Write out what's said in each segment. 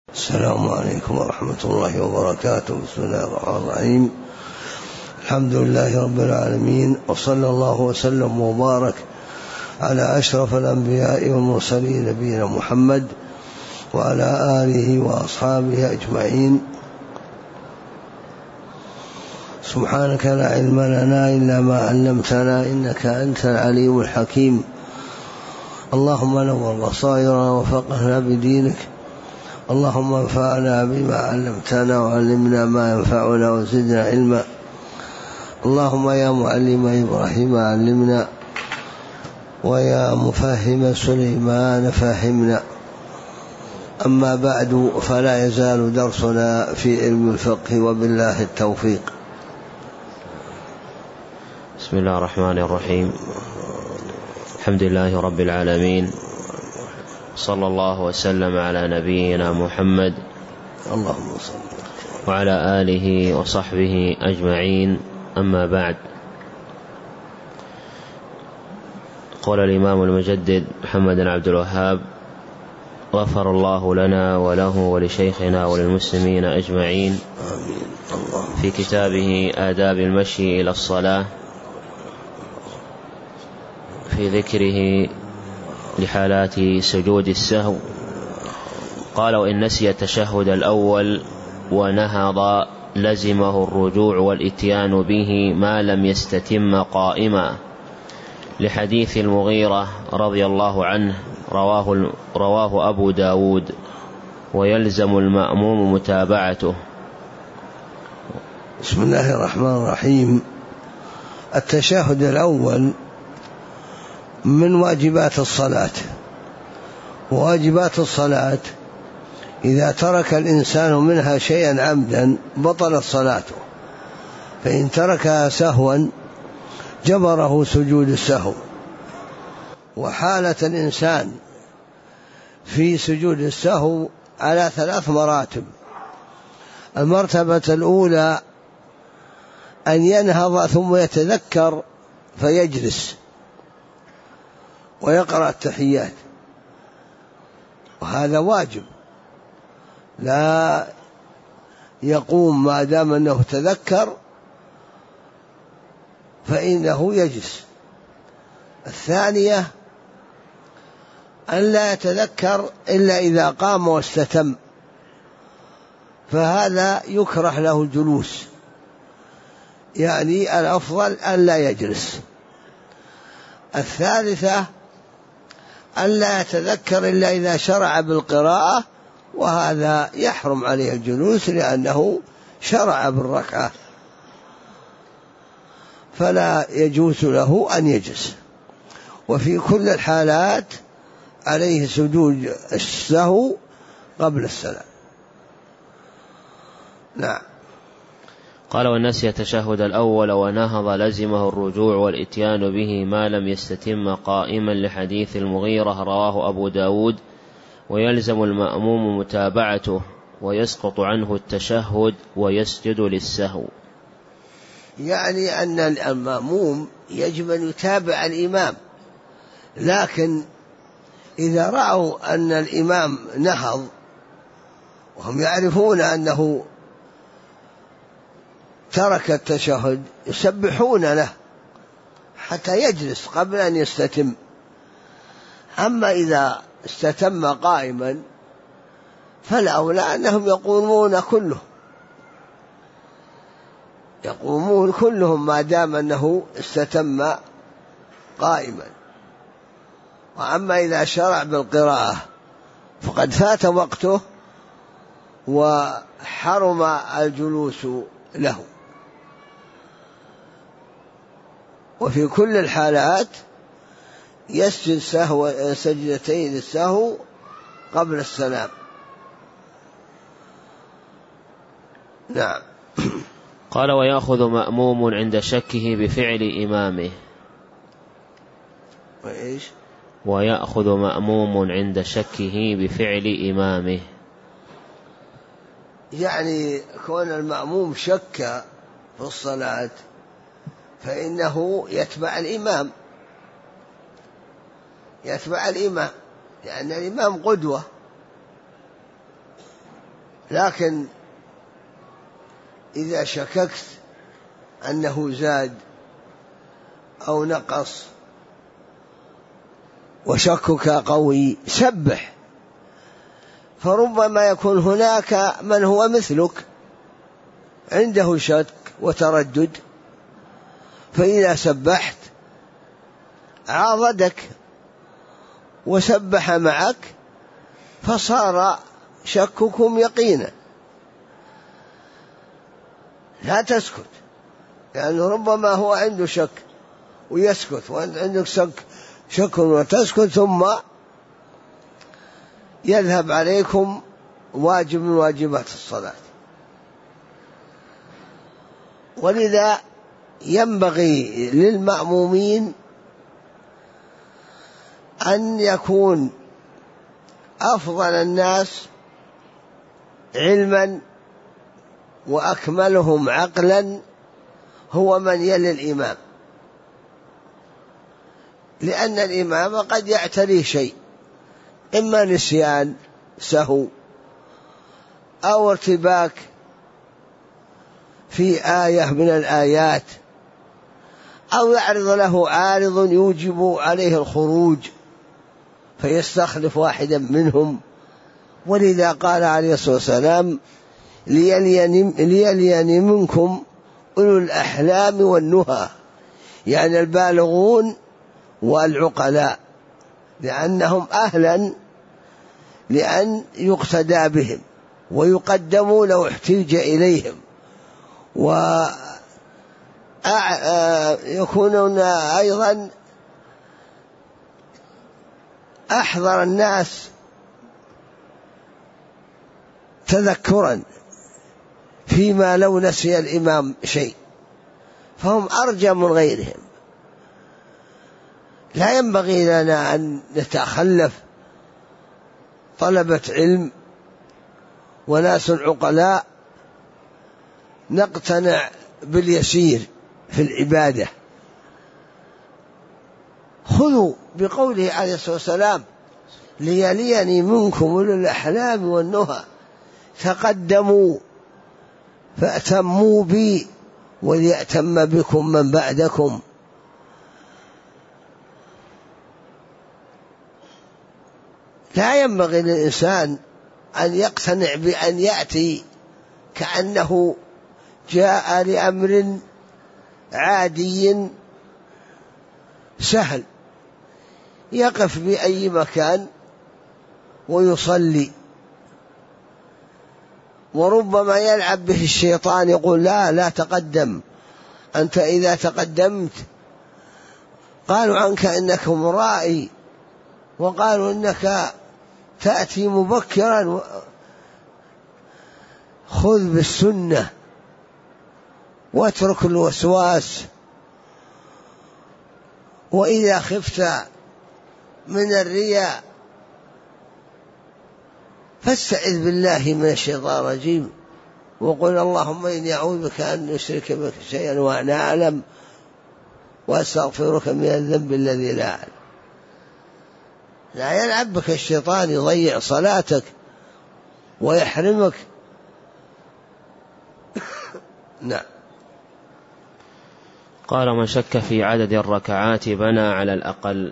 السلام عليكم ورحمة الله وبركاته. بسم الله الرحمن الرحيم. الحمد لله رب العالمين، وصلى الله وسلم وبارك على أشرف الأنبياء والمرسلين نبينا محمد وعلى آله وأصحابه أجمعين. سبحانك لا علم لنا إلا ما علمتنا إنك أنت العليم الحكيم. اللهم نور بصائرنا وفقهنا بدينك، اللهم انفعنا بما علمتنا وعلمنا ما ينفعنا وزدنا علما. اللهم يا معلم إبراهيم علمنا، ويا مفهم سليمان فهمنا. أما بعد، فلا يزال درسنا في علم الفقه، وبالله التوفيق. بسم الله الرحمن الرحيم. الحمد لله رب العالمين، صلى الله وسلم على نبينا محمد اللهم صل وعلى آله وصحبه أجمعين. أما بعد، قال الإمام المجدد محمد بن عبد الوهاب غفر الله لنا وله ولشيخنا وللمسلمين أجمعين في كتابه آداب المشي إلى الصلاة، في ذكره لحالات سجود السهو، قال: وإن نسي التشهد الأول ونهض لزمه الرجوع والإتيان به ما لم يستتم قائما، لحديث المغيرة رضي الله عنه رواه أبو داود، ويلزم المأموم متابعته. بسم الله الرحمن الرحيم. التشهد الأول من واجبات الصلاة، وواجبات الصلاة إذا ترك الإنسان منها شيئا عمدا بطلت صلاته، فإن تركها سهوا جبره سجود السهو. وحالة الإنسان في سجود السهو على 3 مراتب. المرتبة الأولى أن ينهض ثم يتذكر فيجلس ويقرأ التحيات، وهذا واجب، لا يقوم ما دام أنه تذكر فإنه يجلس. الثانية أن لا يتذكر إلا إذا قام واستتم، فهذا يكره له الجلوس، يعني الأفضل أن لا يجلس. الثالثة أن لا يتذكر إلا إذا شرع بالقراءة، وهذا يحرم عليه الجلوس لأنه شرع بالركعة، فلا يجوز له أن يجلس. وفي كل الحالات عليه سجود السهو قبل السلام. نعم. قال: والنسي التشهد الأول ونهض لزمه الرجوع والإتيان به ما لم يستتم قائما، لحديث المغيرة رواه أبو داود، ويلزم المأموم متابعته، ويسقط عنه التشهد ويسجد للسهو. يعني أن المأموم يجب أن يتابع الإمام، لكن إذا رأوا أن الإمام نهض وهم يعرفون أنه ترك التشهد يسبحون له حتى يجلس قبل أن يستتم. أما إذا استتم قائما فالأولى أنهم يقومون كلهم ما دام أنه استتم قائما. وأما إذا شرع بالقراءة فقد فات وقته وحرم الجلوس له. وفي كل الحالات يسجد سجدتين السهو قبل السلام. نعم. قال: ويأخذ مأموم عند شكه بفعل إمامه. ويأخذ مأموم عند شكه بفعل إمامه، يعني كون المأموم شك في الصلاة فإنه يتبع الإمام، لأن الإمام قدوة، لكن إذا شككت أنه زاد أو نقص وشكك قوي سبح، فربما يكون هناك من هو مثلك عنده شك وتردد، فإذا سبحت عاضدك وسبح معك فصار شككم يقينا. لا تسكت، لأنه ربما هو عنده شك ويسكت، وأنت عندك شك وتسكت، ثم يذهب عليكم واجب من واجبات الصلاة. ولذا ينبغي للمأمومين أن يكون أفضل الناس علما وأكملهم عقلا هو من يلي الإمام، لأن الإمام قد يعتريه شيء، إما نسيان سهو أو ارتباك في آية من الآيات، أو يعرض له عارض يوجب عليه الخروج فيستخلف واحدا منهم. ولذا قال عليه الصلاة والسلام ليلين منكم أولو الأحلام والنهى، يعني البالغون والعقلاء، لأنهم أهلا لأن يقتدى بهم ويقدموا لو احتيج إليهم، ويكونون أيضا أحضر الناس تذكرا فيما لو نسي الإمام شيء، فهم أرجى من غيرهم. لا ينبغي لنا أن نتخلف طلبة علم وناس عقلاء نقتنع باليسير في العبادة. خذوا بقوله عليه الصلاة والسلام ليليني منكم أولو الأحلام والنهى، تقدموا فأتموا بي وليأتم بكم من بعدكم. لا ينبغي للإنسان أن يقتنع بأن يأتي كأنه جاء لأمر عادي سهل، يقف بأي مكان ويصلي، وربما يلعب به الشيطان يقول لا تقدم، أنت إذا تقدمت قالوا عنك إنك مرائي، وقالوا إنك تأتي مبكرا. خذ بالسنة واترك الوسواس، وإذا خفت من الرياء فاستعذ بالله من الشيطان الرجيم وقل اللهم إني أعوذ بك أن أشرك بك شيئا وأنا أعلم وأستغفرك من الذنب الذي لا أعلم. لا يلعب بك الشيطان يضيع صلاتك ويحرمك. نعم. قال من شك في عدد الركعات بنى على الأقل.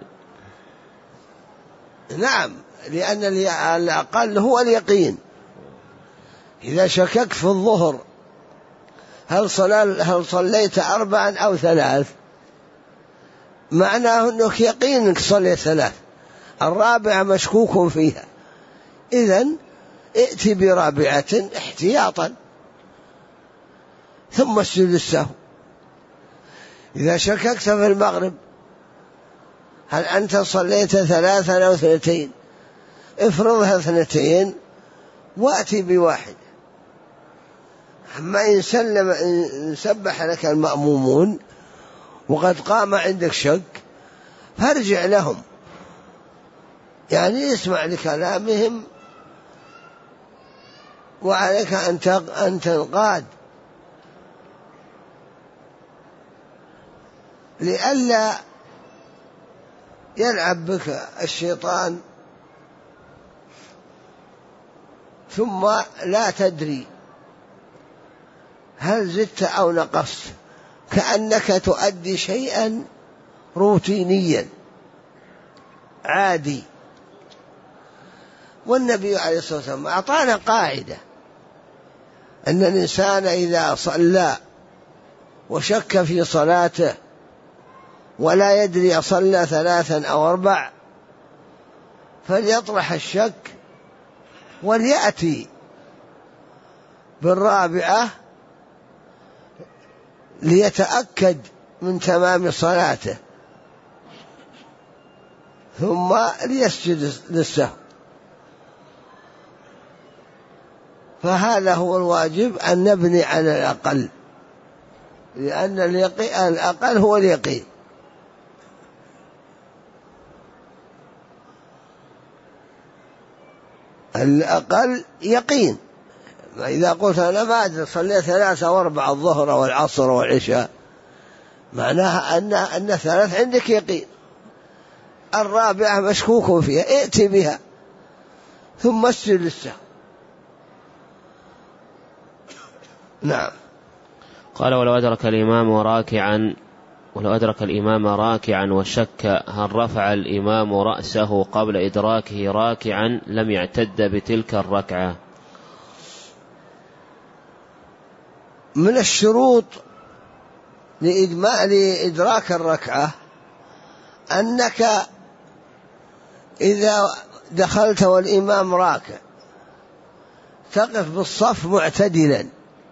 نعم، لأن الأقل هو اليقين. إذا شككت في الظهر هل صليت 4 أو 3، معناه أنك يقينك صليت 3، الرابعة مشكوك فيها، إذن ائت برابعة احتياطا ثم اسجد السهو. إذا شككت في المغرب هل أنت صليت 3 أو 2، افرضها 2 وأتي بواحد. أما إن سبح لك المأمومون وقد قام عندك شك فارجع لهم، يعني اسمع لكلامهم وعليك أن تنقاد لئلا يلعب بك الشيطان ثم لا تدري هل زدت أو نقصت، كأنك تؤدي شيئا روتينيا عادي. والنبي عليه الصلاة والسلام أعطانا قاعدة أن الإنسان إذا صلى وشك في صلاته ولا يدري أصلى 3 أو 4 فليطرح الشك وليأتي بالرابعة ليتأكد من تمام صلاته، ثم ليسجد للسهو. فهذا هو الواجب، أن نبني على الأقل، لأن الأقل هو اليقين. الأقل يقين. إذا قلت أنا ما أدري صليت 3 أو 4 الظهر والعصر والعشاء، معناها أن 3 عندك يقين، الرابعة مشكوك فيها، ائت بها ثم اسجد للسهو. نعم. قال ولو أدرك الإمام راكعا وشك هل رفع الإمام رأسه قبل إدراكه راكعا لم يعتد بتلك الركعة. من الشروط لإدراك الركعة أنك إذا دخلت والإمام راكع تقف بالصف معتدلا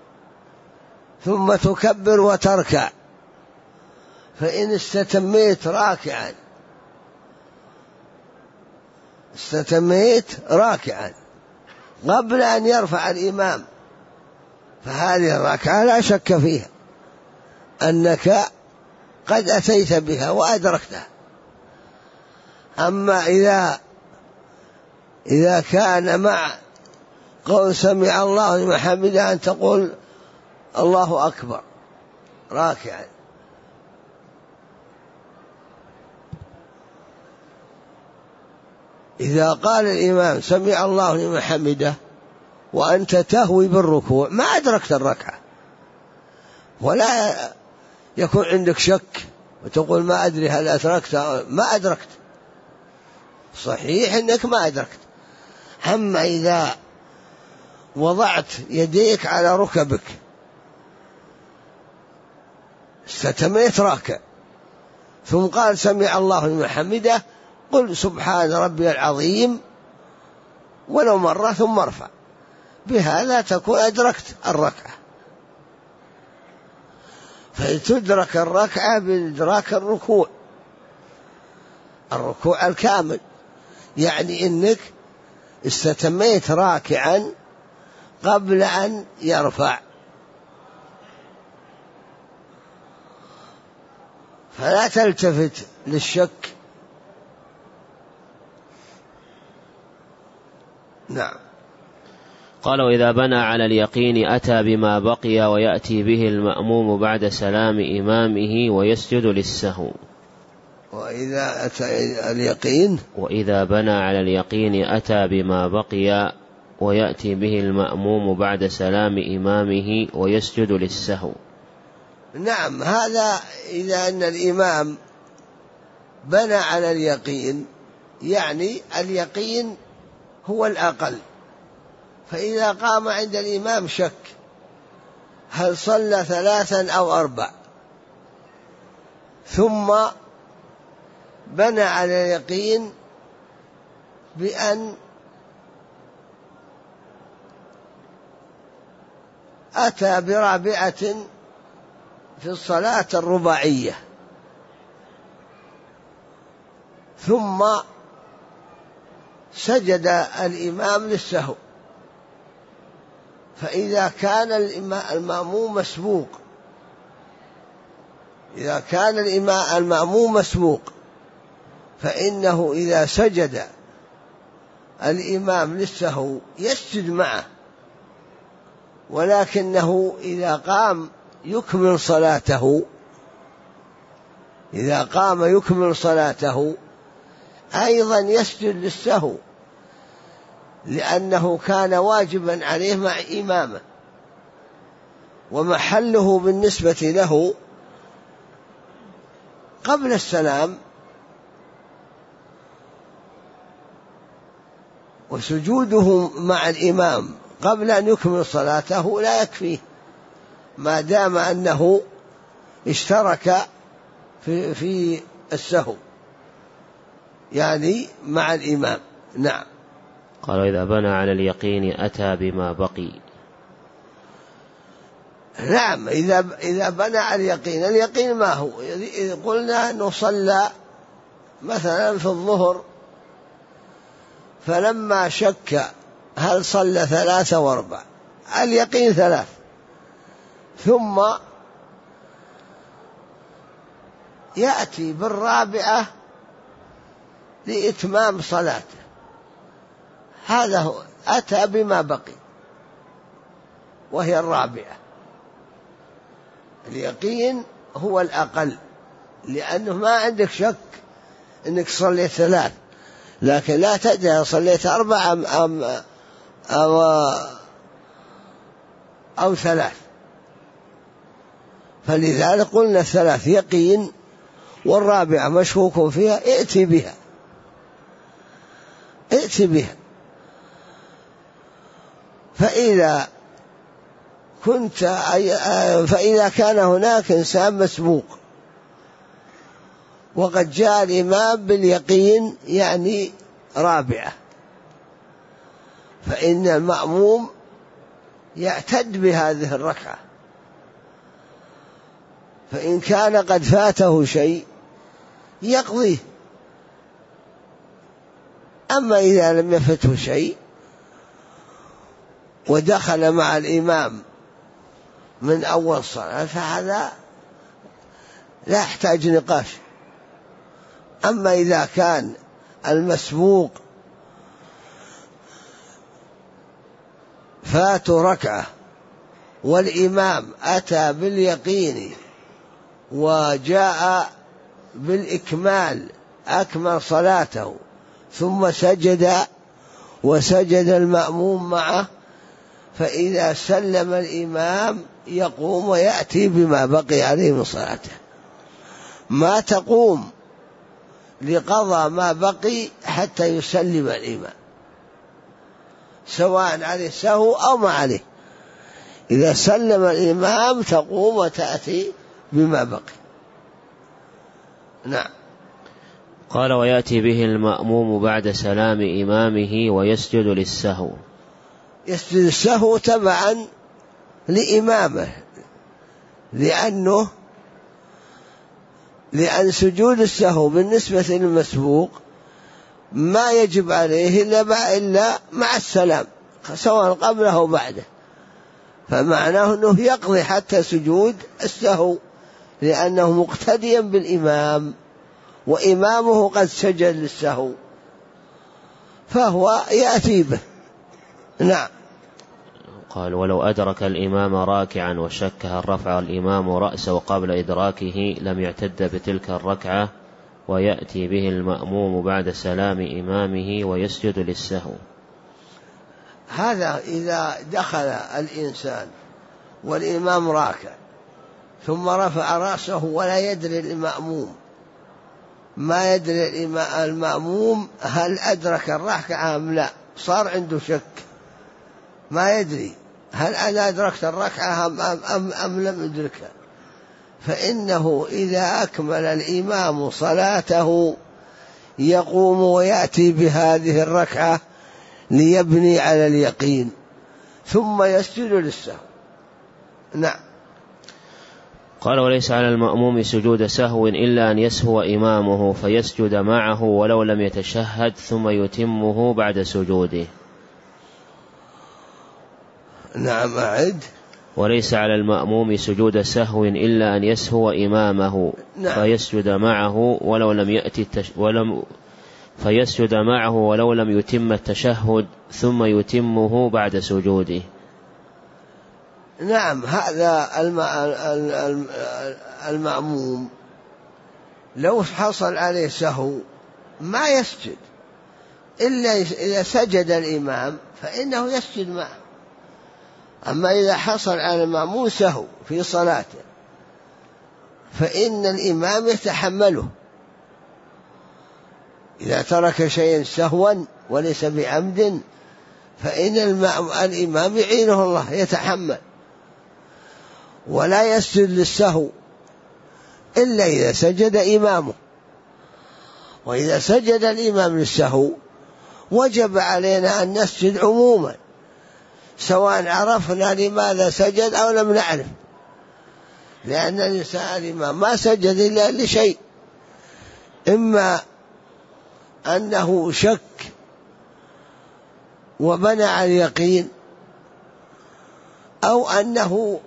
ثم تكبر وتركع، فإن استتميت راكعا قبل أن يرفع الإمام فهذه الركعة لا شك فيها أنك قد أتيت بها وأدركتها. أما إذا كان مع قول سمع الله لمن حمده أن تقول الله أكبر راكعا، إذا قال الإمام سمع الله لمن حمده وأنت تهوي بالركوع ما أدركت الركعة، ولا يكون عندك شك وتقول ما أدري هل أدركت، ما أدركت، صحيح أنك ما أدركت. أما إذا وضعت يديك على ركبك استتميت راكع ثم قال سمع الله لمن حمده قل سبحان ربي العظيم ولو مرة ثم ارفع، بهذا تكون أدركت الركعة. فتدرك الركعة بإدراك الركوع الكامل، يعني إنك استتميت راكعا قبل أن يرفع، فلا تلتفت للشك. نعم. قال وإذا بنى على اليقين أتى بما بقي ويأتي به المأموم بعد سلام إمامه ويسجد للسهو. وإذا بنى على اليقين أتى بما بقي ويأتي به المأموم بعد سلام إمامه ويسجد للسهو. نعم، هذا إذا أن الإمام بنى على اليقين، يعني اليقين هو الأقل. فإذا قام عند الإمام شك هل صلى 3 أو 4، ثم بنى على اليقين بأن أتى برابعة في الصلاة الرباعية ثم سجد الإمام للسهو، فإذا كان المأموم مسبوق فإنه إذا سجد الإمام للسهو يسجد معه، ولكنه إذا قام يكمل صلاته أيضا يسجد للسهو، لأنه كان واجبا عليه مع إمامه، ومحله بالنسبة له قبل السلام، وسجوده مع الإمام قبل أن يكمل صلاته لا يكفيه ما دام أنه اشترك في السهو يعني مع الإمام. نعم. قال إذا بنى على اليقين أتى بما بقي. نعم، إذا بنى على اليقين، اليقين ما هو؟ قلنا أنه صلى مثلا في الظهر فلما شك هل صلى 3 و4، اليقين 3، ثم يأتي بالرابعة لإتمام صلاته، هذا هو أتى بما بقي وهي الرابعة. اليقين هو الأقل، لأنه ما عندك شك أنك صليت 3، لكن لا تدري صليت 4 أو 3، فلذلك قلنا 3 يقين، والرابعة مشكوك فيها ائت بها. فإذا كان هناك إنسان مسبوق وقد جاء الإمام باليقين يعني رابعة، فإن المأموم يعتد بهذه الركعة، فإن كان قد فاته شيء يقضيه، أما إذا لم يفته شيء ودخل مع الإمام من أول صلاة فهذا لا يحتاج نقاش. أما إذا كان المسبوق فات ركعة والإمام أتى باليقين وجاء بالإكمال أكمل صلاته ثم سجد وسجد المأموم معه، فإذا سلم الإمام يقوم ويأتي بما بقي عليه من صلاته، ما تقوم لقضى ما بقي حتى يسلم الإمام، سواء عليه سهو أو ما عليه. إذا سلم الإمام تقوم وتأتي بما بقي. نعم. قال ويأتي به المأموم بعد سلام إمامه ويسجد للسهو. يسجد السهو تبعا لإمامه، لأن سجود السهو بالنسبة للمسبوق ما يجب عليه إلا مع السلام، سواء قبله أو بعده، فمعناه أنه يقضي حتى سجود السهو، لأنه مقتديا بالإمام وإمامه قد سجد للسهو فهو يأتي به. نعم. قال ولو أدرك الإمام راكعا وشك هل رفع الإمام رأسه قبل إدراكه لم يعتد بتلك الركعة، ويأتي به المأموم بعد سلام إمامه ويسجد للسهو. هذا إذا دخل الإنسان والإمام راكع ثم رفع رأسه ولا يدري المأموم، ما يدري المأموم هل أدرك الركعة أم لا، صار عنده شك، ما يدري هل أنا أدركت الركعة أم لم أدركها، فإنه إذا أكمل الإمام صلاته يقوم ويأتي بهذه الركعة ليبني على اليقين ثم يسجد للسهو. نعم. قال وليس على المأموم سجود سهو إلا أن يسهو إمامه فيسجد معه ولو لم يتشهد ثم يتمه بعد سجوده. نعم. أعد. وليس على المأموم سجود سهو إلا أن يسهو إمامه. نعم. فيسجد معه ولو لم يتم التشهد ثم يتمه بعد سجوده. نعم. هذا المأموم لو حصل عليه سهو ما يسجد إلا إذا سجد الإمام فإنه يسجد معه. أما إذا حصل على المأموم سهو في صلاته فإن الإمام يتحمله. إذا ترك شيئا سهوا وليس بعمد فإن الإمام يعينه الله يتحمل، ولا يسجد للسهو إلا إذا سجد إمامه. وإذا سجد الإمام للسهو وجب علينا أن نسجد عموما، سواء عرفنا لماذا سجد أو لم نعرف، لأن الإمام ما سجد إلا لشيء، إما أنه شك وبنى على اليقين، أو أنه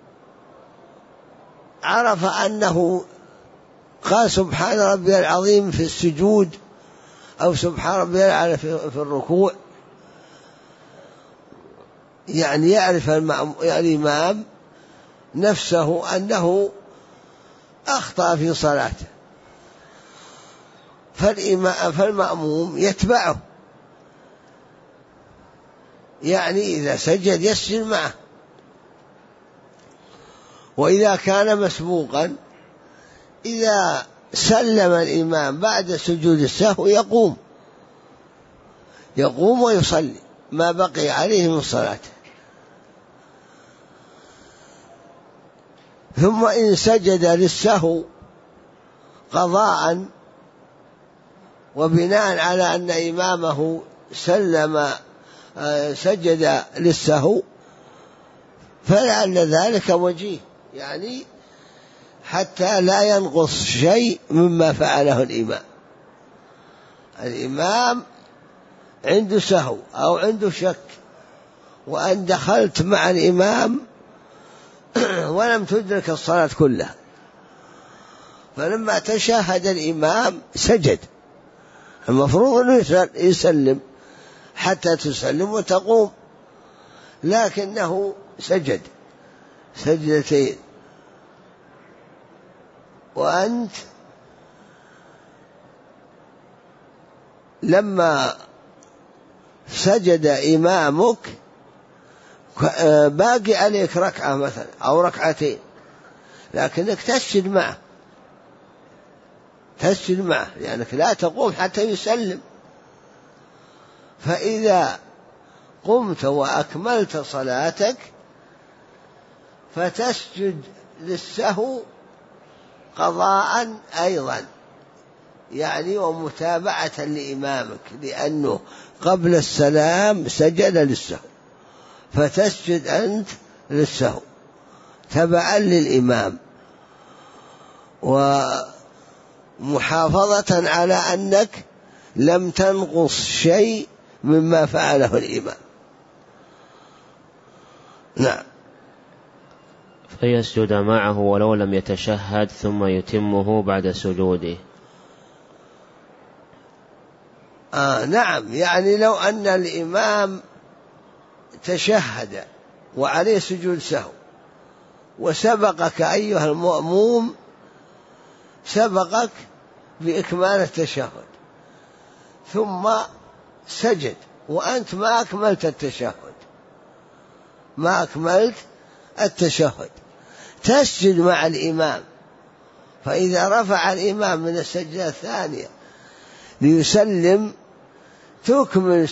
عرف أنه قال سبحان ربي العظيم في السجود أو سبحان ربي الأعلى في الركوع، يعني يعرف الإمام نفسه أنه أخطأ في صلاته، فالمأموم يتبعه، يعني إذا سجد يسجد معه. وإذا كان مسبوقا إذا سلم الإمام بعد سجود السهو يقوم ويصلي ما بقي عليه من صلاته. ثم إن سجد للسهو قضاء وبناء على أن إمامه سجد للسهو فلعل ذلك وجيه، يعني حتى لا ينقص شيء مما فعله الإمام عنده سهو أو عنده شك، وأن دخلت مع الإمام ولم تدرك الصلاة كلها، فلما تشهد الإمام سجد، المفروض أنه يسلم حتى تسلم وتقوم، لكنه سجد سجدتين، وأنت لما سجد إمامك باقي عليك ركعة مثلا أو ركعتين، لكنك تسجد معه لأنك لا تقوم حتى يسلم. فإذا قمت وأكملت صلاتك فتسجد للسهو قضاء أيضا، يعني ومتابعة لإمامك، لأنه قبل السلام سجد للسهو، فتسجد أنت للسهو تبعا للإمام، ومحافظة على أنك لم تنقص شيء مما فعله الإمام. نعم. فيسجد معه ولو لم يتشهد ثم يتمه بعد سجوده. نعم، يعني لو أن الإمام تشهد وعليه سجود سهو وسبقك أيها المأموم، سبقك بإكمال التشهد ثم سجد وأنت ما أكملت التشهد، تسجد مع الإمام. فإذا رفع الإمام من السجدة الثانية ليسلم تكمل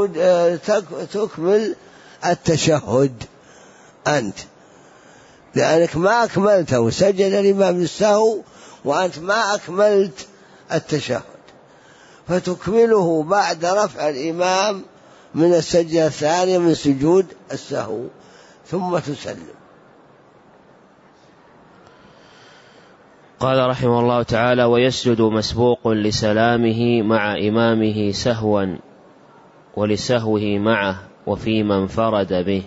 التشهد أنت، لأنك ما أكملته، سجد الإمام للسهو وأنت ما أكملت التشهد، فتكمله بعد رفع الإمام من السجدة الثانية من سجود السهو ثم تسلم. قال رحمه الله تعالى: ويسجد مسبوق لسلامه مع إمامه سهوا ولسهوه معه وفيما انفرد به.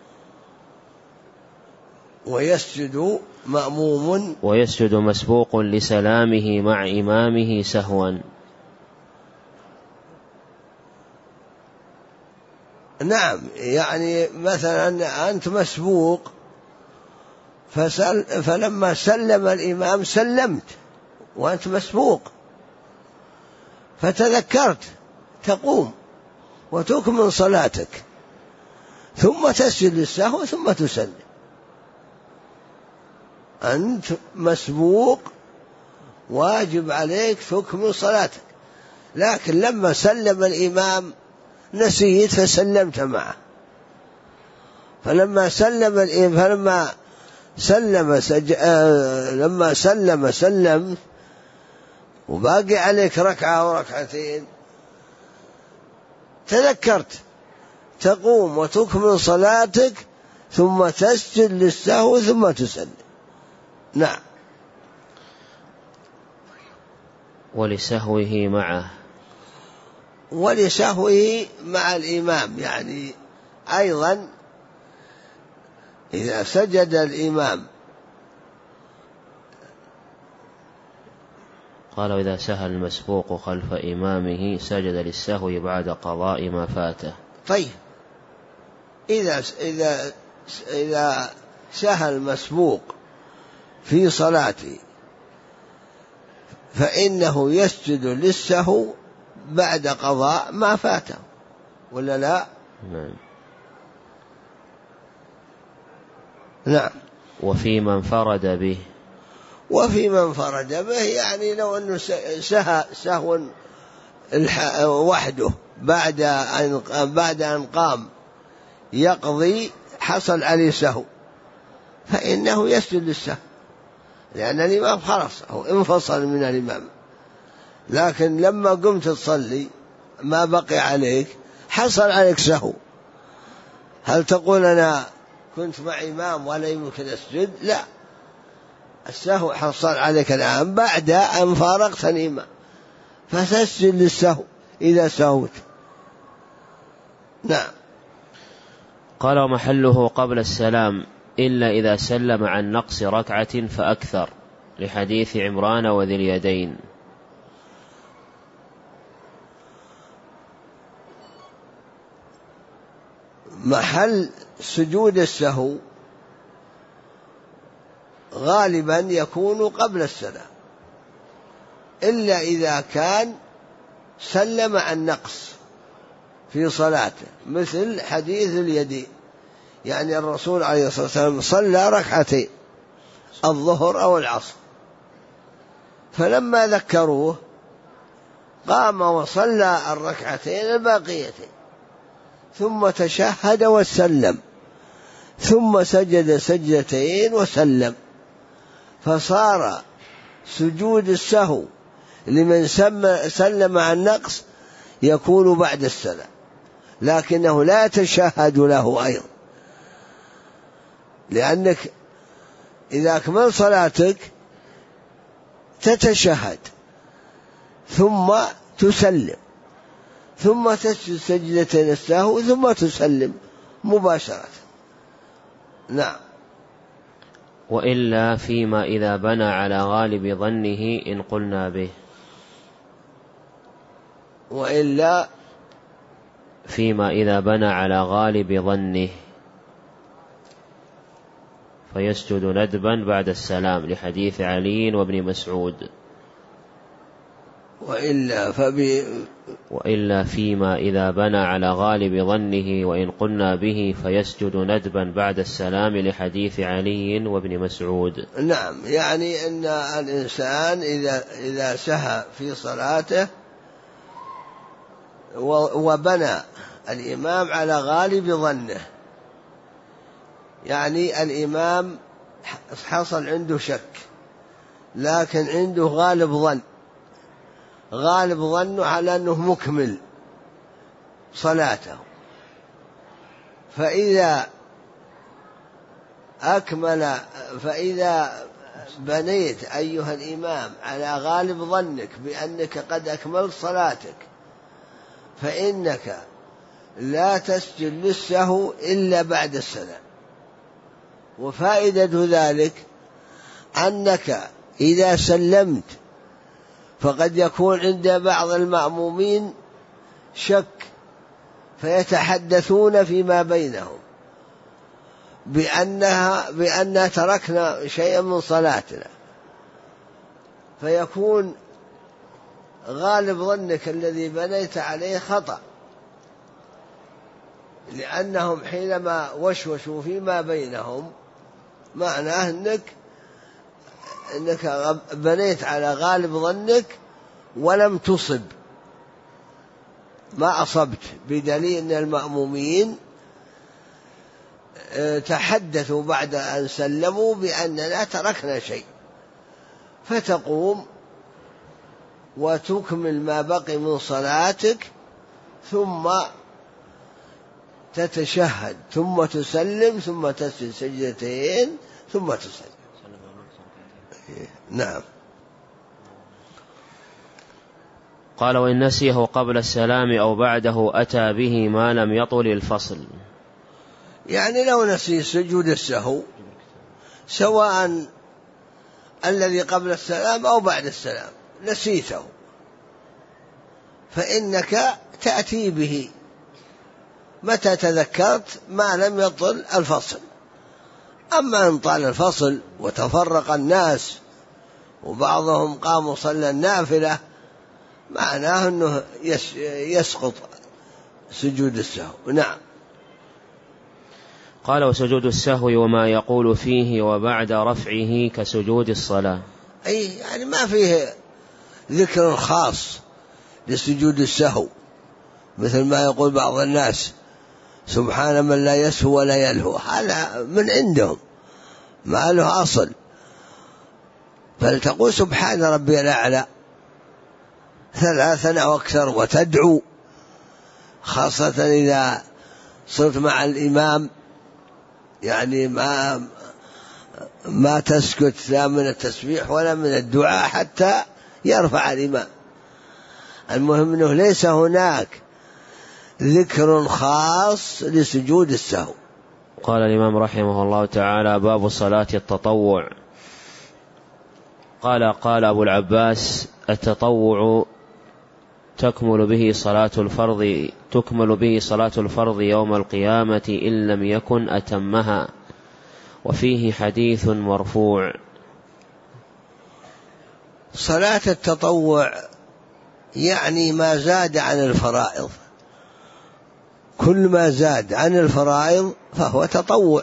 ويسجد مسبوق لسلامه مع إمامه سهوا. نعم، يعني مثلا أنت مسبوق فلما سلم الإمام سلمت وأنت مسبوق، فتذكرت تقوم وتكمل صلاتك ثم تسجد للسهو ثم تسلم. أنت مسبوق واجب عليك تكمل صلاتك، لكن لما سلم الإمام نسيت فسلمت معه، فلما سلم وباقي عليك ركعة أو ركعتين تذكرت تقوم وتكمل صلاتك ثم تسجد للسهو ثم تسلم. نعم. ولسهوه مع الإمام، يعني أيضا إذا سجد الإمام قال وإذا سهى المسبوق خلف إمامه سجد للسهو بعد قضاء ما فاته. طيب إذا سهى المسبوق في صلاته فإنه يسجد للسهو بعد قضاء ما فاته، ولا لا؟ نعم. وفي من فرد به يعني لو أنه سهوا وحده بعد أن قام يقضي حصل عليه سهو فإنه يسجد للسهو، لأن الإمام خلاص هو انفصل من الإمام. لكن لما قمت تصلي ما بقي عليك حصل عليك سهو، هل تقول أنا كنت مع إمام ولا يمكن أسجد؟ لا، السهو حصل عليك الآن بعد أن فارقت الإمام فتسجد للسهو إذا سهوت. نعم. قال ومحله قبل السلام إلا إذا سلم عن نقص ركعة فأكثر، لحديث عمران وذي اليدين. محل سجود السهو غالبا يكون قبل السلام، إلا إذا كان سلم عن نقص في صلاته، مثل حديث اليدين، يعني الرسول عليه الصلاة والسلام صلى ركعتين الظهر أو العصر، فلما ذكروه قام وصلى الركعتين الباقيتين ثم تشهد وسلم ثم سجد سجدتين وسلم، فصار سجود السهو لمن سلم عن نقص يكون بعد السلام، لكنه لا تشهد له أيضا، لأنك إذا أكمل صلاتك تتشهد ثم تسلم ثم تسجد سجدتين السهو ثم تسلم مباشرة. نعم. وإلا فيما إذا بنى على غالب ظنه إن قلنا به. وإلا فيما إذا بنى على غالب ظنه فيسجد ندبا بعد السلام، لحديث علي وابن مسعود. وإلا فيما إذا بنى على غالب ظنه وإن قلنا به فيسجد ندبا بعد السلام، لحديث علي وابن مسعود. نعم، يعني أن الإنسان إذا سهى في صلاته وبنى الإمام على غالب ظنه، يعني الإمام حصل عنده شك لكن عنده غالب ظنه على أنه مكمل صلاته، فإذا بنيت أيها الإمام على غالب ظنك بأنك قد أكملت صلاتك فإنك لا تسجد للسهو إلا بعد السلام. وفائدة ذلك أنك إذا سلمت فقد يكون عند بعض المأمومين شك فيتحدثون فيما بينهم بأننا تركنا شيئا من صلاتنا، فيكون غالب ظنك الذي بنيت عليه خطأ، لأنهم حينما وشوشوا فيما بينهم معناه أنك بنيت على غالب ظنك ولم تصب، ما أصبت، بدليل أن المأمومين تحدثوا بعد أن سلموا بأننا تركنا شيء، فتقوم وتكمل ما بقي من صلاتك ثم تتشهد ثم تسلم ثم تسجد سجدتين ثم تسلم. نعم. قال وإن نسيه قبل السلام أو بعده أتى به ما لم يطل الفصل. يعني لو نسي سجود السهو سواء الذي قبل السلام أو بعد السلام نسيته فإنك تأتي به متى تذكرت ما لم يطل الفصل. أما إن طال الفصل وتفرق الناس وبعضهم قاموا صلى النافلة معناه أنه يسقط سجود السهو. نعم. قال وسجود السهو وما يقول فيه وبعد رفعه كسجود الصلاة. أي يعني ما فيه ذكر خاص لسجود السهو مثل ما يقول بعض الناس سبحان من لا يسهو ولا يلهو، هذا من عندهم ما له أصل، بل تقول سبحان ربي الأعلى 3 أو أكثر وتدعو، خاصة إذا صرت مع الإمام يعني ما تسكت لا من التسبيح ولا من الدعاء حتى يرفع الإمام. المهم أنه ليس هناك ذكر خاص لسجود السهو. قال الإمام رحمه الله تعالى باب صلاة التطوع. قال أبو العباس التطوع تكمل به صلاة الفرض يوم القيامة إن لم يكن أتمها، وفيه حديث مرفوع. صلاة التطوع يعني ما زاد عن الفرائض، كل ما زاد عن الفرائض فهو تطوع،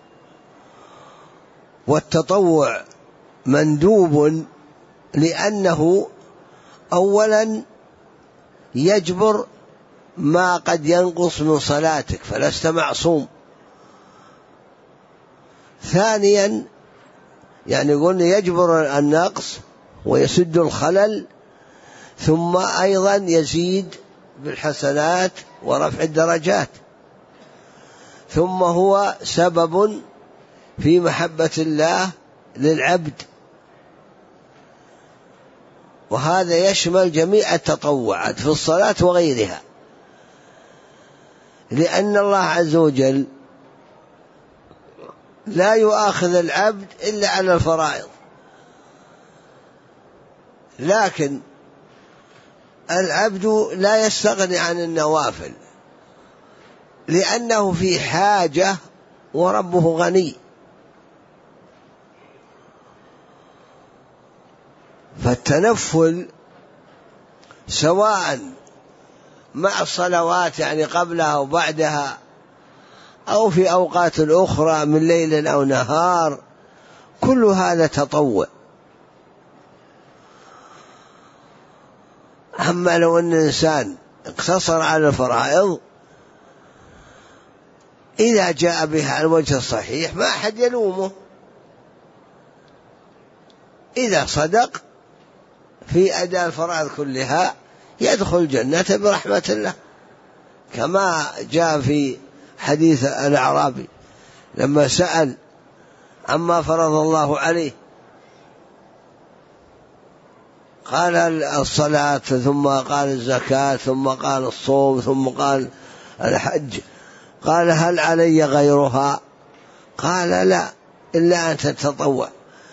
والتطوع مندوب لأنه أولا يجبر ما قد ينقص من صلاتك فلست معصوم، ثانيا يعني قلنا يجبر النقص ويسد الخلل، ثم أيضا يزيد بالحسنات ورفع الدرجات، ثم هو سبب في محبة الله للعبد، وهذا يشمل جميع التطوعات في الصلاة وغيرها، لأن الله عز وجل لا يؤاخذ العبد إلا على الفرائض، لكن العبد لا يستغني عن النوافل لأنه في حاجة وربه غني، فالتنفل سواء مع الصلوات يعني قبلها وبعدها أو في أوقات أخرى من ليل أو نهار كل هذا تطوع. أما لو أن الإنسان اقتصر على الفرائض إذا جاء بها على الوجه الصحيح ما أحد يلومه، إذا صدق في أداء الفرائض كلها يدخل الجنة برحمة الله، كما جاء في حديث الأعرابي لما سأل عما فرض الله عليه قال الصلاة ثم قال الزكاة ثم قال الصوم ثم قال الحج، قال هل علي غيرها؟ قال لا إلا أن تتطوع،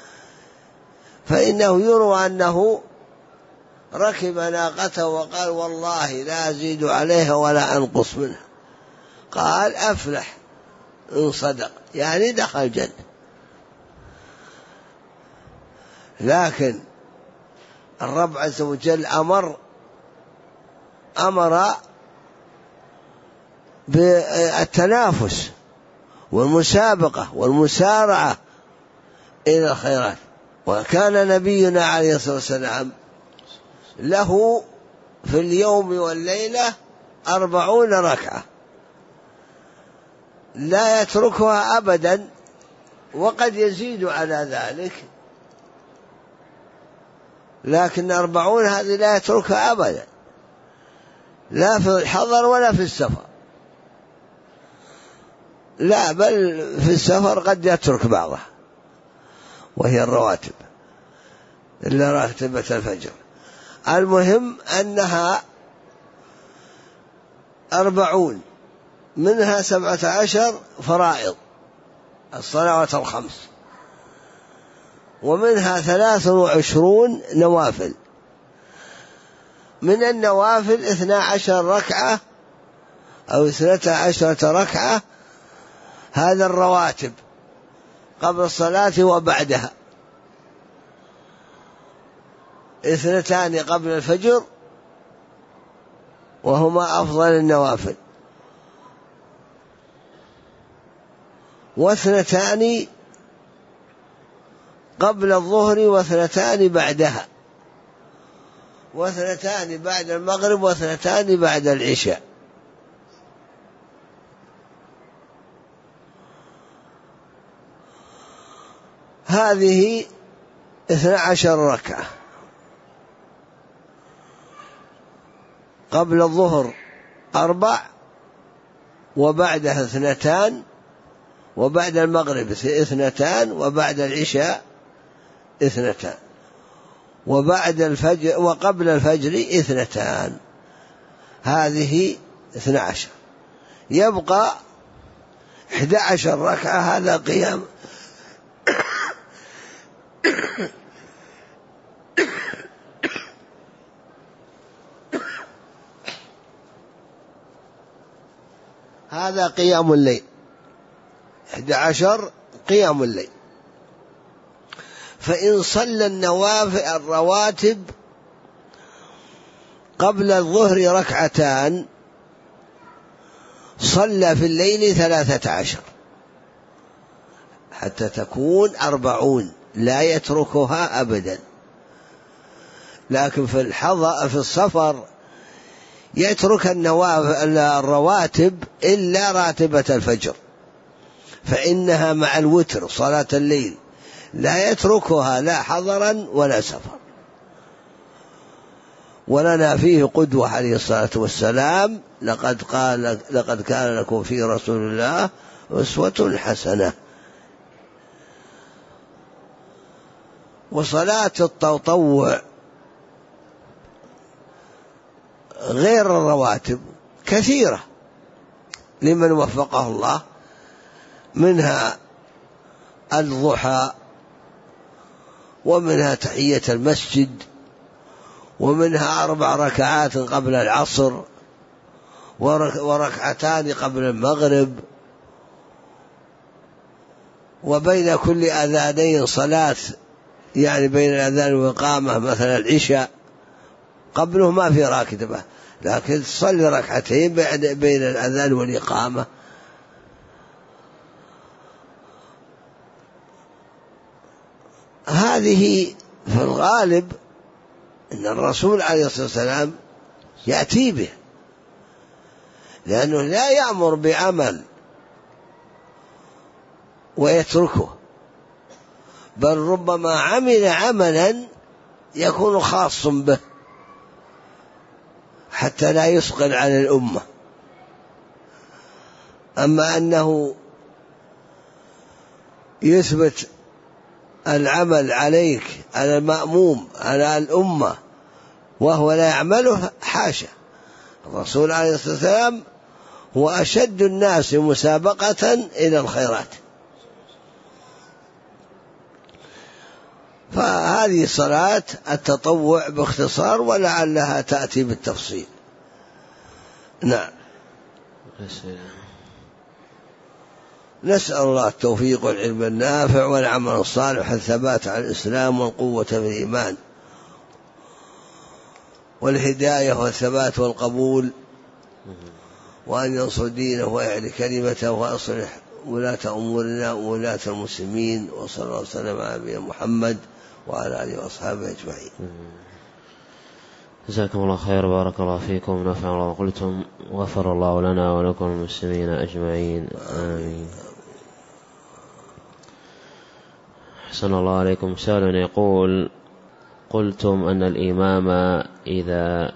فإنه يروى أنه ركب ناقته وقال والله لا أزيد عليها ولا أنقص منها، قال أفلح إن صدق، يعني دخل الجنة. لكن الرب عز وجل أمر بالتنافس والمسابقة والمسارعة إلى الخيرات. وكان نبينا عليه الصلاة والسلام له في اليوم والليلة 40 ركعة لا يتركها أبدا، وقد يزيد على ذلك، لكن 40 هذه لا يتركها أبدا، لا في الحضر ولا في السفر، لا بل في السفر قد يترك بعضها، وهي الرواتب إلا راتبة الفجر. المهم أنها 40، منها 17 فرائض الصلوات الخمس، ومنها 23 نوافل. من النوافل 12 ركعة أو 12 ركعة، هذا الرواتب قبل الصلاة وبعدها، 2 قبل الفجر وهما أفضل النوافل، و2 قبل الظهر، و2 بعدها، و2 بعد المغرب، و2 بعد العشاء. هذه 12 ركعة. قبل الظهر 4، وبعدها 2، وبعد المغرب 2، وبعد العشاء 2، وبعد الفجر وقبل الفجر 2. هذه 12. يبقى 11 ركعة، هذا قيام هذا قيام الليل، 11 قيام الليل. فإن صلى الرواتب قبل الظهر 2 صلى في الليل 13 حتى تكون 40، لا يتركها أبدا. لكن في السفر يترك الرواتب إلا راتبة الفجر، فإنها مع الوتر صلاة الليل، لا يتركها لا حضرا ولا سفر. ولنا فيه قدوة عليه الصلاة والسلام، لقد كان لكم في رسول الله أسوة حسنة. وصلاة التطوع غير الرواتب كثيرة لمن وفقه الله، منها الضحى، ومنها تحية المسجد، ومنها 4 ركعات قبل العصر، 2 قبل المغرب، وبين كل أذانين صلاة، يعني بين الأذان والإقامة مثلا العشاء قبله ما في راكبة، لكن تصلي 2 بين الأذان والإقامة. هذه في الغالب إن الرسول عليه الصلاة والسلام يأتي به، لأنه لا يأمر بعمل ويتركه، بل ربما عمل عملا يكون خاص به حتى لا يثقل على الأمة. أما أنه يثبت العمل عليك على المأموم على الأمة وهو لا يعمله، حاشا. الرسول عليه الصلاة والسلام هو أشد الناس مسابقة إلى الخيرات. فهذه صلاة التطوع باختصار، ولعلها تأتي بالتفصيل. نعم. نسأل الله التوفيق والعلم النافع والعمل الصالح والثبات على الإسلام والقوة في الإيمان، والهداية والثبات والقبول، وأن ينصر دينه ويعلي كلمته وأصلح ولاة أمورنا وولاة المسلمين. وصلى الله وسلم على نبينا محمد وعلى آله وأصحابه أجمعين. جزاكم الله خير، بارك الله فيكم، نفع الله قلتم، غفر الله لنا ولكم المسلمين أجمعين، آمين. أحسن الله عليكم. سائل يقول: قلتم أن الإمام إذا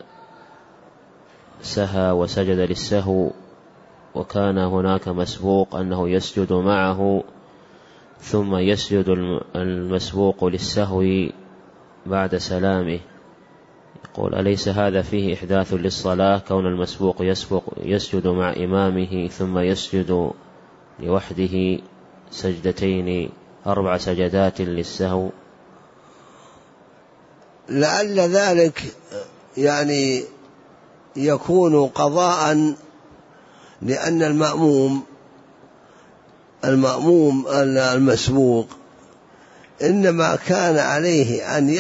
سهى وسجد للسهو وكان هناك مسبوق أنه يسجد معه ثم يسجد المسبوق للسهو بعد سلامه، يقول: أليس هذا فيه إحداث للصلاة كون المسبوق يسجد مع إمامه ثم يسجد لوحده سجدتين 4 سجدات للسهو؟ لعل ذلك يعني يكون قضاء، لأن المأموم المسبوق إنما كان عليه أن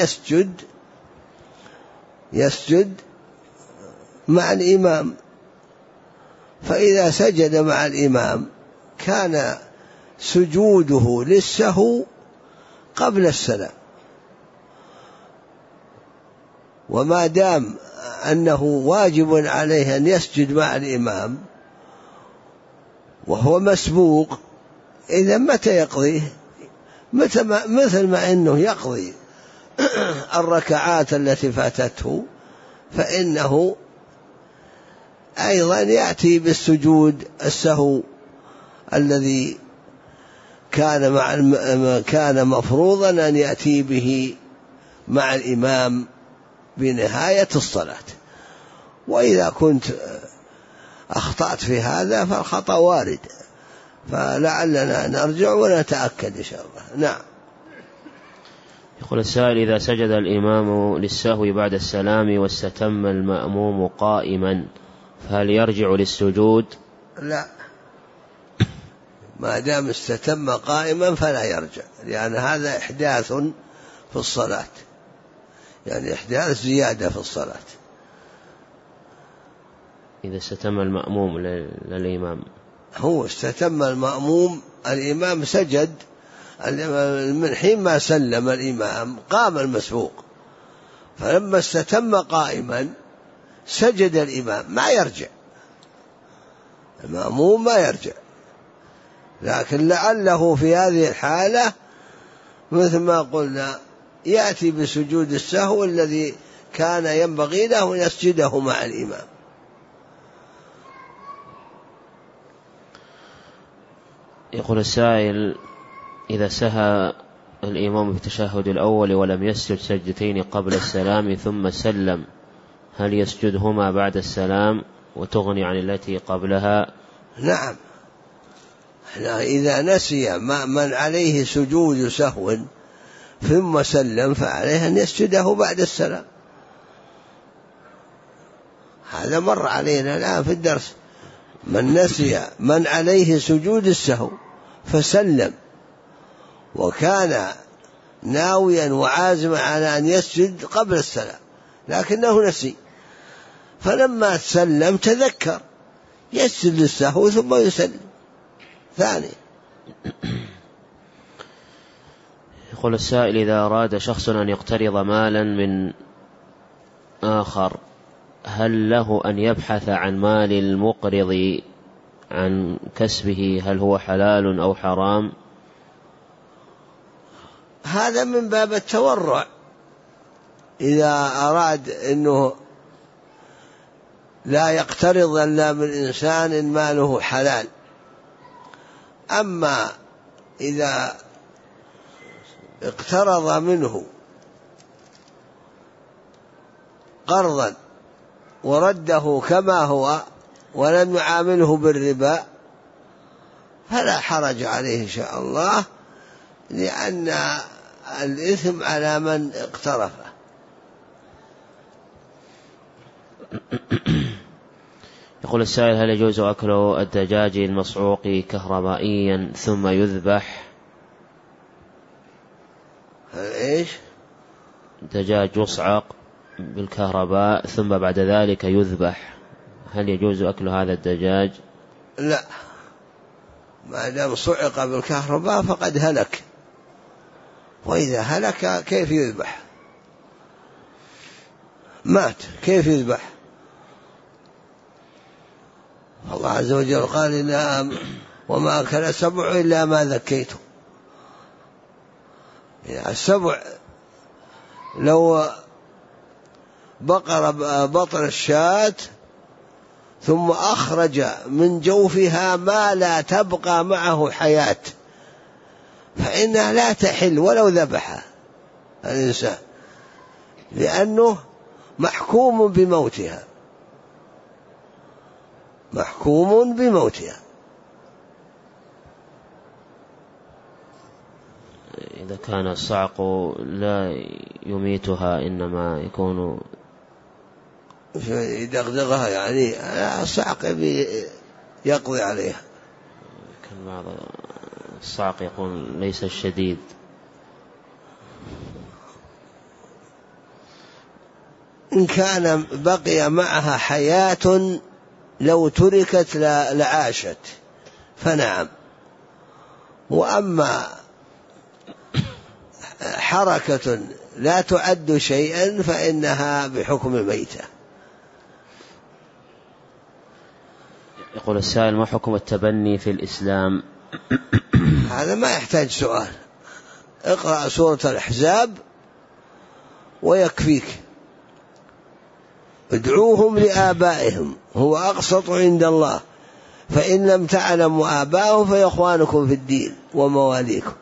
يسجد مع الإمام، فإذا سجد مع الإمام كان سجوده للسهو قبل السلام، وما دام أنه واجب عليه أن يسجد مع الإمام وهو مسبوق، إذا متى يقضيه؟ مثل ما أنه يقضي الركعات التي فاتته، فإنه أيضا يأتي بالسجود السهو الذي كان مفروضا أن يأتي به مع الإمام بنهاية الصلاة. وإذا كنت أخطأت في هذا فالخطأ وارد، فلعلنا نرجع ونتأكد إن شاء الله. نعم. يقول السائل: إذا سجد الإمام للسهو بعد السلام واستتم المأموم قائما فهل يرجع للسجود؟ لا، ما دام استتم قائما فلا يرجع، لأن هذا إحداث في الصلاة، يعني إحداث زيادة في الصلاة. إذا استتم المأموم للإمام، هو استتم المأموم، الإمام سجد، من حين ما سلم الإمام قام المسبوق، فلما استتم قائما سجد الإمام، ما يرجع المأموم، ما يرجع، لكن لعله في هذه الحالة مثل ما قلنا يأتي بسجود السهو الذي كان ينبغي له أن يسجده مع الإمام. يقول السائل: إذا سهى الإمام في التشهد الأول ولم يسجد سجدتين قبل السلام ثم سلم، هل يسجدهما بعد السلام وتغني عن التي قبلها؟ نعم، إذا نسي من عليه سجود سهو ثم سلم فعليه أن يسجده بعد السلام. هذا مر علينا الآن في الدرس، من نسي من عليه سجود السهو فسلم وكان ناويا وعازما على أن يسجد قبل السلام لكنه نسي، فلما سلم تذكر يسجد للسهو ثم يسلم ثاني. يقول السائل: إذا أراد شخص أن يقترض مالا من آخر هل له أن يبحث عن مال المقرض عن كسبه، هل هو حلال أو حرام؟ هذا من باب التورع، إذا أراد أنه لا يقترض إلا من إنسان ماله حلال. أما إذا اقترض منه قرضا ورده كما هو ولم يعامله بالربا فلا حرج عليه إن شاء الله، لأن الإثم على من اقترفه. يقول السائل: هل يجوز أكل الدجاج المصعوق كهربائيا ثم يذبح؟ إيش؟ دجاج يصعق بالكهرباء ثم بعد ذلك يذبح، هل يجوز أكل هذا الدجاج؟ لا، ما دام صعق بالكهرباء فقد هلك، وإذا هلك كيف يذبح؟ مات كيف يذبح؟ الله عز وجل قال إن وما أكل السبع إلا ما ذكيتم. السبع لو بقر بطن الشاة ثم أخرج من جوفها ما لا تبقى معه حياة فإنها لا تحل ولو ذبحها الإنسان، لأنه محكوم بموتها، محكوم بموتها. إذا كان الصعق لا يميتها إنما يكون يدغدغها، يعني الصعق يقضي عليها. كان بعض الصعق يكون ليس الشديد. إن كان بقي معها حياة لو تركت لعاشت فنعم، وأما حركة لا تعد شيئا فإنها بحكم الميتة. يقول السائل: ما حكم التبني في الإسلام؟ هذا ما يحتاج سؤال، اقرأ سورة الأحزاب ويكفيك. ادعوهم لآبائهم هو أقسط عند الله فإن لم تعلموا آباءهم فإخوانكم في الدين ومواليكم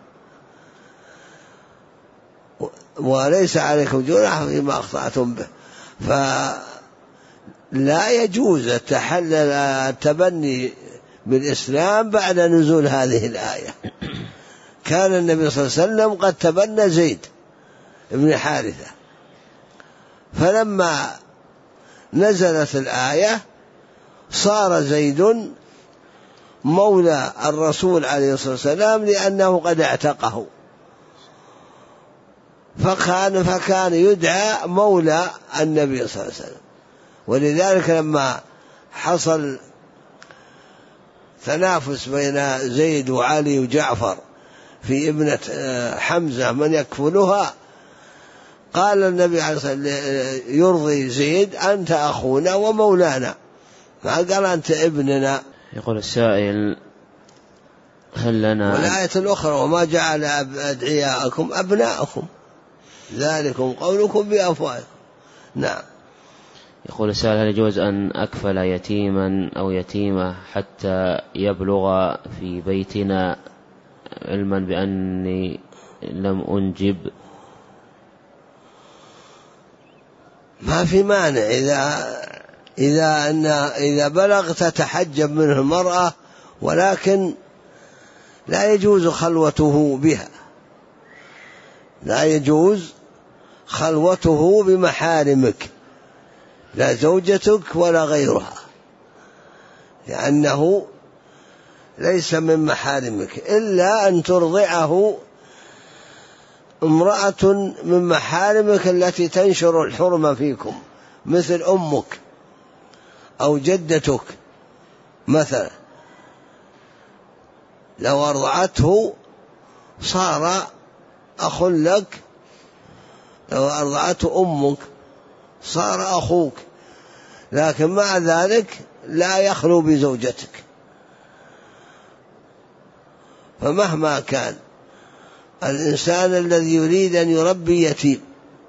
وليس عليكم جناح فيما أخطأتم به. فلا يجوز التبني بالإسلام بعد نزول هذه الآية. كان النبي صلى الله عليه وسلم قد تبنى زيد بن حارثة، فلما نزلت الآية صار زيد مولى الرسول عليه الصلاة والسلام لأنه قد اعتقه، فكان يدعى مولى النبي صلى الله عليه وسلم. ولذلك لما حصل تنافس بين زيد وعلي وجعفر في ابنة حمزة من يكفلها، قال النبي عليه الصلاة والسلام: يرضي زيد أنت أخونا ومولانا، ما قال أنت ابننا. يقول السائل: هل لنا؟ والآية الأخرى: وما جعل أدعياءكم أبناءكم ذلكم قولكم بأفواهكم. نعم. يقول السائل: هل يجوز أن أكفل يتيما أو يتيمة حتى يبلغ في بيتنا علما بأني لم أنجب؟ ما في مانع إذا بلغت تحجب منه المرأة، ولكن لا يجوز خلوته بها، لا يجوز خلوته بمحارمك، لا زوجتك ولا غيرها، لأنه ليس من محارمك إلا أن ترضعه امرأة من محارمك التي تنشر الحرمة فيكم، مثل أمك أو جدتك مثلا، لو أرضعته صار أخ لك، لو أرضعته أمك صار أخوك، لكن مع ذلك لا يخلو بزوجتك. فمهما كان الإنسان الذي يريد أن يربي يتيم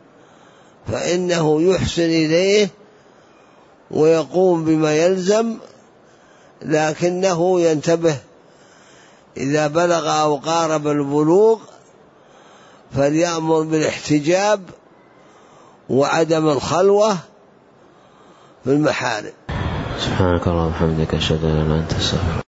فإنه يحسن إليه ويقوم بما يلزم، لكنه ينتبه إذا بلغ أو قارب البلوغ فليأمر بالاحتجاب وعدم الخلوة في المحارم. سبحانك اللهم وبحمدك، أشهد أن لا إله إلا أنت، أستغفرك.